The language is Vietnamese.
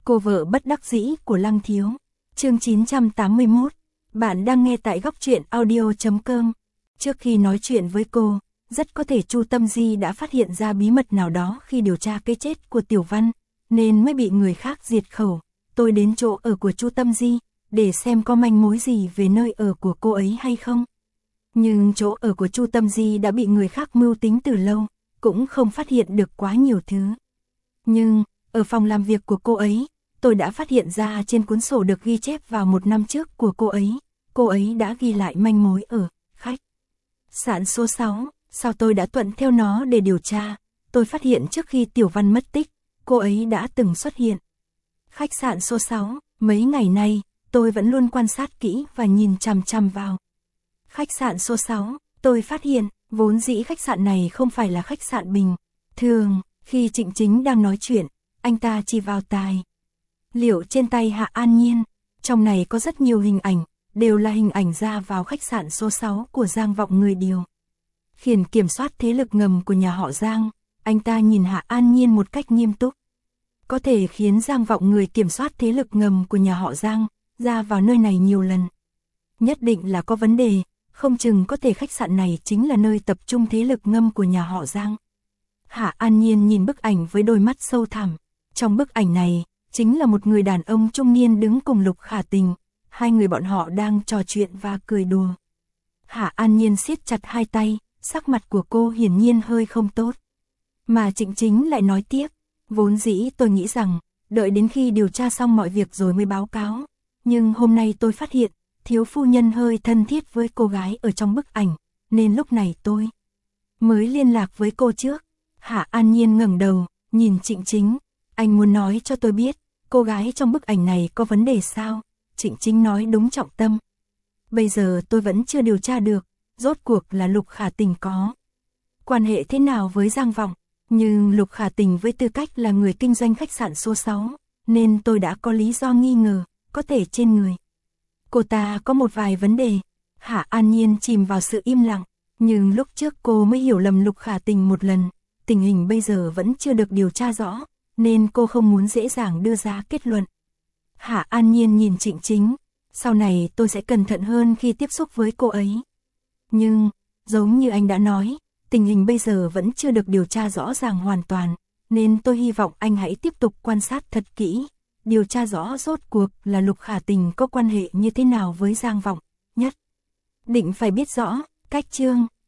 Cô vợ bất đắc dĩ của Lăng Thiếu. Chương 981. Bạn đang nghe tại góc truyện audio.com. Trước khi nói chuyện với cô, rất có thể Chu Tâm Di đã phát hiện ra bí mật nào đó khi điều tra cái chết của Tiểu Văn, nên mới bị người khác diệt khẩu. Tôi đến chỗ ở của Chu Tâm Di, để xem có manh mối gì về nơi ở của cô ấy hay không. Nhưng chỗ ở của Chu Tâm Di đã bị người khác mưu tính từ lâu, cũng không phát hiện được quá nhiều thứ. Nhưng, ở phòng làm việc của cô ấy, tôi đã phát hiện ra trên cuốn sổ được ghi chép vào 1 năm trước của cô ấy đã ghi lại manh mối ở khách sạn số 6, sao tôi đã thuận theo nó để điều tra. Tôi phát hiện trước khi Tiểu Văn mất tích, cô ấy đã từng xuất hiện khách sạn số 6, mấy ngày nay, tôi vẫn luôn quan sát kỹ và nhìn chằm chằm vào khách sạn số 6, tôi phát hiện, vốn dĩ khách sạn này không phải là khách sạn bình thường. Khi Trịnh Chính đang nói chuyện, anh ta chỉ vào tài liệu trên tay Hạ An Nhiên, trong này có rất nhiều hình ảnh, đều là hình ảnh ra vào khách sạn số 6 của Giang Vọng người điều khiển kiểm soát thế lực ngầm của nhà họ Giang. Anh ta nhìn Hạ An Nhiên một cách nghiêm túc. Có thể khiến Giang Vọng người kiểm soát thế lực ngầm của nhà họ Giang ra vào nơi này nhiều lần, nhất định là có vấn đề, không chừng có thể khách sạn này chính là nơi tập trung thế lực ngầm của nhà họ Giang. Hạ An Nhiên nhìn bức ảnh với đôi mắt sâu thẳm. Trong bức ảnh này, chính là một người đàn ông trung niên đứng cùng Lục Khả Tình. Hai người bọn họ đang trò chuyện và cười đùa. Hạ An Nhiên siết chặt hai tay, sắc mặt của cô hiển nhiên hơi không tốt. Mà Trịnh Chính lại nói tiếp, vốn dĩ tôi nghĩ rằng, đợi đến khi điều tra xong mọi việc rồi mới báo cáo. Nhưng hôm nay tôi phát hiện, thiếu phu nhân hơi thân thiết với cô gái ở trong bức ảnh, nên lúc này tôi mới liên lạc với cô trước. Hạ An Nhiên ngẩng đầu, nhìn Trịnh Chính, anh muốn nói cho tôi biết, cô gái trong bức ảnh này có vấn đề sao? Trịnh Chính nói đúng trọng tâm. Bây giờ tôi vẫn chưa điều tra được, rốt cuộc là Lục Khả Tình có quan hệ thế nào với Giang Vọng, nhưng Lục Khả Tình với tư cách là người kinh doanh khách sạn số 6, nên tôi đã có lý do nghi ngờ, có thể trên người cô ta có một vài vấn đề. Hạ An Nhiên chìm vào sự im lặng, nhưng lúc trước cô mới hiểu lầm Lục Khả Tình một lần. Tình hình bây giờ vẫn chưa được điều tra rõ, nên cô không muốn dễ dàng đưa ra kết luận. Hạ An Nhiên nhìn Trịnh Chính, sau này tôi sẽ cẩn thận hơn khi tiếp xúc với cô ấy. Nhưng, giống như anh đã nói, tình hình bây giờ vẫn chưa được điều tra rõ ràng hoàn toàn, nên tôi hy vọng anh hãy tiếp tục quan sát thật kỹ, điều tra rõ rốt cuộc là Lục Khả Tình có quan hệ như thế nào với Giang Vọng, nhất định phải biết rõ. Cách chương